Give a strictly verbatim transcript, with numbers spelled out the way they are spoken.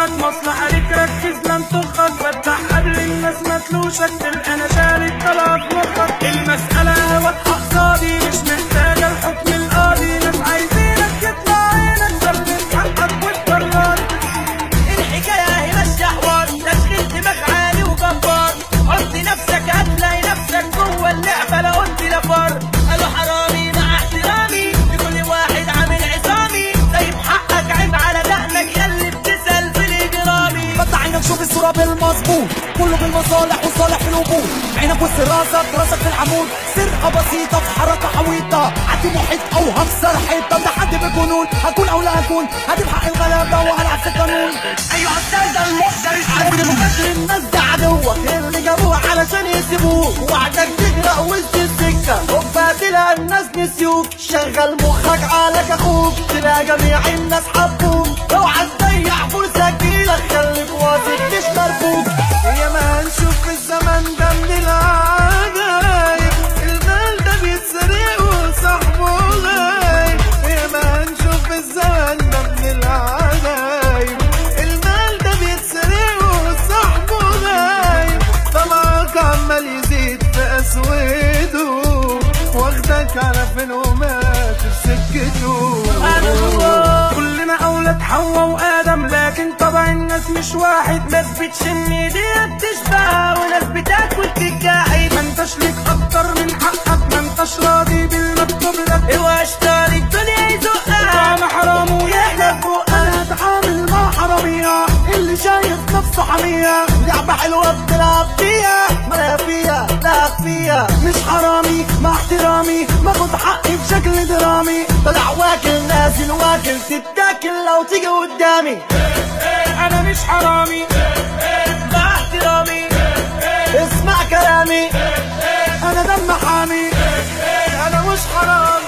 مخك مصلحة ليك ركز لم تخك، فتح قبل الناس ما تلوشك تلقى انا شارك طلع في مخك. المسألة واضحة قصادي مش محتاجة الحكم القاضي، ناس عايزينك يطلع عينك ثبت حقك واتبرر. الحكاية هي ماشية حوار تشغيل دماغ عالي وجبار، حط نفسك هتلاقي نفسك جوه اللعبة لا قلت لا فر. قالوا حرامي مع احترامي لكل واحد عامل عصامي، سايب حقك عيب على دقنك ياللي بتسأل في الإجرامي. فتح عينك شوف الصورة بالمظبوط، كله بالمصالح والصالح في الوجود. عينك وسط راسك راسك في العمود، سرقة بسيطة في حركة حويطة، عدي محيط أو هكسر حيطة. ده حد بجنون هكون أو لا هكون، هجيب حق الغلابة وهلعب في القانون. أيها السادة المحترس عارف مفكر الناس ده عدوك اللي جابوه علشان يسيبوك، وعدك تجرأ وسط السكة هوبا تلاقي الناس نسيوك. شغل مخك عالك أخوك تلاقي جميع الناس حبوك، اوعى تضيع فرصة تجيلك خليك واثق مش مربوك. يا ما هنشوف في الزمن ده من العجايب، المال ده بيتسرق وصاحبه غايب. يا ما هنشوف في الزمن ده من العجايب، المال ده بيتسرق وصاحبه غايب. طمعك عمال يزيد في أسوده، واخدك على فين وماشي في سكته. كلنا اولاد حواء وادم، لكن طبع الناس مش واحد. ناس بتشم ايديها بتشبع وناس بتاكل تتجاحد. ما انتش ليك اكتر من حقك، ما انتش راضي بالمكتوب لك. اوعى اشتري الدنيا يزقها، طعم حرام ويحلى بقك. انا اتعامل مع حرامية اللي شايف نفسه حمية، لعبة حلوة بتلعب فيها ما فيها لا فيها. مش حرامي مع احترامي، باخد حقي بشكل درامي. طلع واكل نازل واكل تتاكل لو تيجي قدامي. انا مش حرامي مع احترامي اسمع كلامي، انا دم حامي، انا مش حرامي.